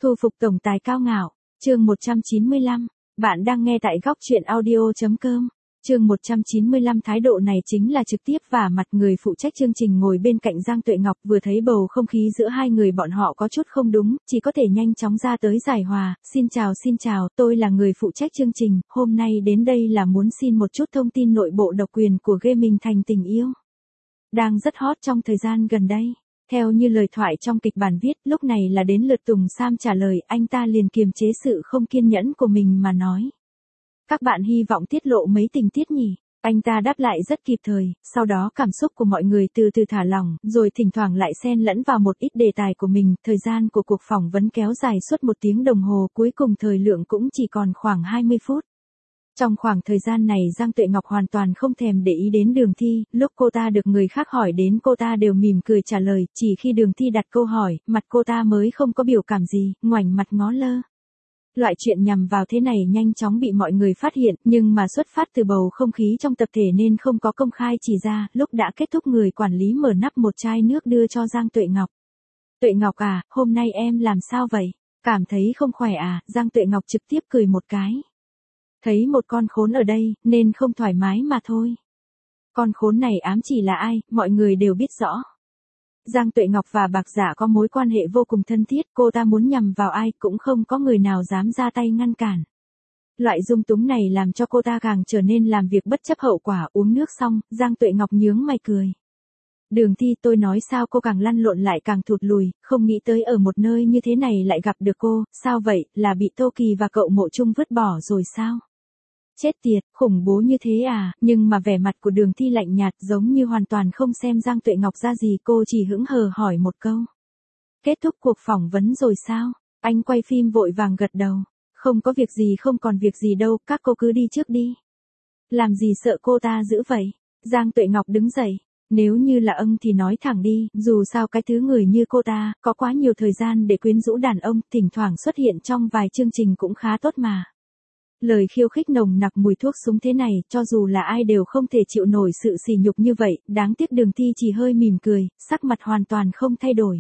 Thu phục tổng tài cao ngạo, chương 195, bạn đang nghe tại góc truyện audio.com. Chương 195 thái độ này chính là trực tiếp và mặt người phụ trách chương trình ngồi bên cạnh Giang Tuệ Ngọc vừa thấy bầu không khí giữa hai người bọn họ có chút không đúng, chỉ có thể nhanh chóng ra tới giải hòa, xin chào, tôi là người phụ trách chương trình, hôm nay đến đây là muốn xin một chút thông tin nội bộ độc quyền của game Mình Thành Tình Yêu. Đang rất hot trong thời gian gần đây. Theo như lời thoại trong kịch bản viết, lúc này là đến lượt Tùng Sam trả lời, anh ta liền kiềm chế sự không kiên nhẫn của mình mà nói. Các bạn hy vọng tiết lộ mấy tình tiết nhỉ? Anh ta đáp lại rất kịp thời, sau đó cảm xúc của mọi người từ từ thả lỏng, rồi thỉnh thoảng lại xen lẫn vào một ít đề tài của mình. Thời gian của cuộc phỏng vấn kéo dài suốt 1 tiếng đồng hồ, cuối cùng thời lượng cũng chỉ còn khoảng 20 phút. Trong khoảng thời gian này Giang Tuệ Ngọc hoàn toàn không thèm để ý đến Đường Thi, lúc cô ta được người khác hỏi đến cô ta đều mỉm cười trả lời, chỉ khi Đường Thi đặt câu hỏi, mặt cô ta mới không có biểu cảm gì, ngoảnh mặt ngó lơ. Loại chuyện nhằm vào thế này nhanh chóng bị mọi người phát hiện, nhưng mà xuất phát từ bầu không khí trong tập thể nên không có công khai chỉ ra, lúc đã kết thúc người quản lý mở nắp một chai nước đưa cho Giang Tuệ Ngọc. Tuệ Ngọc à, hôm nay em làm sao vậy? Cảm thấy không khỏe à? Giang Tuệ Ngọc trực tiếp cười một cái. Thấy một con khốn ở đây, nên không thoải mái mà thôi. Con khốn này ám chỉ là ai, mọi người đều biết rõ. Giang Tuệ Ngọc và Bạc Dạ có mối quan hệ vô cùng thân thiết, cô ta muốn nhằm vào ai cũng không có người nào dám ra tay ngăn cản. Loại dung túng này làm cho cô ta càng trở nên làm việc bất chấp hậu quả. Uống nước xong, Giang Tuệ Ngọc nhướng mày cười. Đường Thi, tôi nói sao cô càng lăn lộn lại càng thụt lùi, không nghĩ tới ở một nơi như thế này lại gặp được cô, sao vậy, là bị Tô Kỳ và cậu Mộ Trung vứt bỏ rồi sao? Chết tiệt, khủng bố như thế à, nhưng mà vẻ mặt của Đường Thi lạnh nhạt giống như hoàn toàn không xem Giang Tuệ Ngọc ra gì, cô chỉ hững hờ hỏi một câu. Kết thúc cuộc phỏng vấn rồi sao? Anh quay phim vội vàng gật đầu. Không có việc gì, không còn việc gì đâu, các cô cứ đi trước đi. Làm gì sợ cô ta giữ vậy? Giang Tuệ Ngọc đứng dậy. Nếu như là ông thì nói thẳng đi, dù sao cái thứ người như cô ta, có quá nhiều thời gian để quyến rũ đàn ông, thỉnh thoảng xuất hiện trong vài chương trình cũng khá tốt mà. Lời khiêu khích nồng nặc mùi thuốc súng thế này, cho dù là ai đều không thể chịu nổi sự sỉ nhục như vậy, đáng tiếc Đường Thi chỉ hơi mỉm cười, sắc mặt hoàn toàn không thay đổi.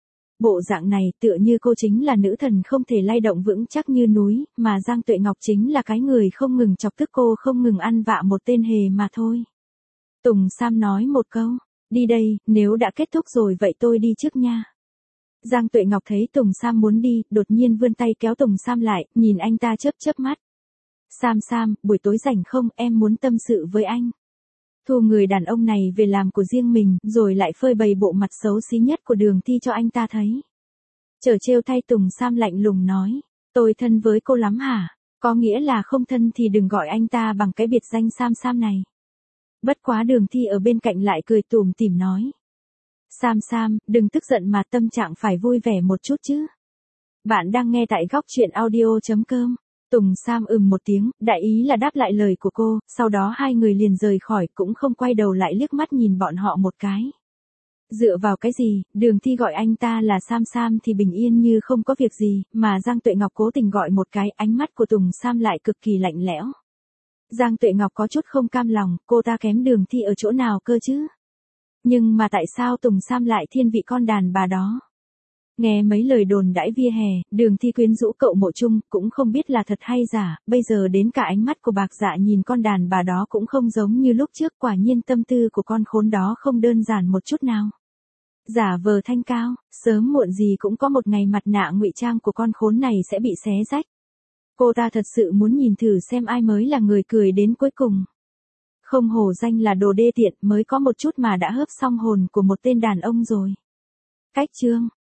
Bộ dạng này tựa như cô chính là nữ thần không thể lay động vững chắc như núi, mà Giang Tuệ Ngọc chính là cái người không ngừng chọc tức cô, không ngừng ăn vạ một tên hề mà thôi. Tùng Sam nói một câu, đi đây, nếu đã kết thúc rồi vậy tôi đi trước nha. Giang Tuệ Ngọc thấy Tùng Sam muốn đi, đột nhiên vươn tay kéo Tùng Sam lại, nhìn anh ta chớp mắt. Sam, buổi tối rảnh không, em muốn tâm sự với anh. Thu người đàn ông này về làm của riêng mình, rồi lại phơi bày bộ mặt xấu xí nhất của Đường Thi cho anh ta thấy. Chở trêu thay Tùng Sam lạnh lùng nói, tôi thân với cô lắm hả? Có nghĩa là không thân thì đừng gọi anh ta bằng cái biệt danh Sam này. Bất quá Đường Thi ở bên cạnh lại cười tủm tỉm nói. Sam, đừng tức giận mà tâm trạng phải vui vẻ một chút chứ. Bạn đang nghe tại góc truyện audio.com. Tùng Sam một tiếng, đại ý là đáp lại lời của cô, sau đó hai người liền rời khỏi, cũng không quay đầu lại liếc mắt nhìn bọn họ một cái. Dựa vào cái gì, Đường Thi gọi anh ta là Sam thì bình yên như không có việc gì, mà Giang Tuệ Ngọc cố tình gọi một cái, ánh mắt của Tùng Sam lại cực kỳ lạnh lẽo. Giang Tuệ Ngọc có chút không cam lòng, cô ta kém Đường Thi ở chỗ nào cơ chứ? Nhưng mà tại sao Tùng Sam lại thiên vị con đàn bà đó? Nghe mấy lời đồn đãi vỉa hè, Đường Thi quyến rũ cậu Mộ Trung, cũng không biết là thật hay giả, bây giờ đến cả ánh mắt của Bạc Dạ nhìn con đàn bà đó cũng không giống như lúc trước, quả nhiên tâm tư của con khốn đó không đơn giản một chút nào. Giả vờ thanh cao, sớm muộn gì cũng có một ngày mặt nạ ngụy trang của con khốn này sẽ bị xé rách. Cô ta thật sự muốn nhìn thử xem ai mới là người cười đến cuối cùng. Không hổ danh là đồ đê tiện, mới có một chút mà đã hớp xong hồn của một tên đàn ông rồi. Cách chương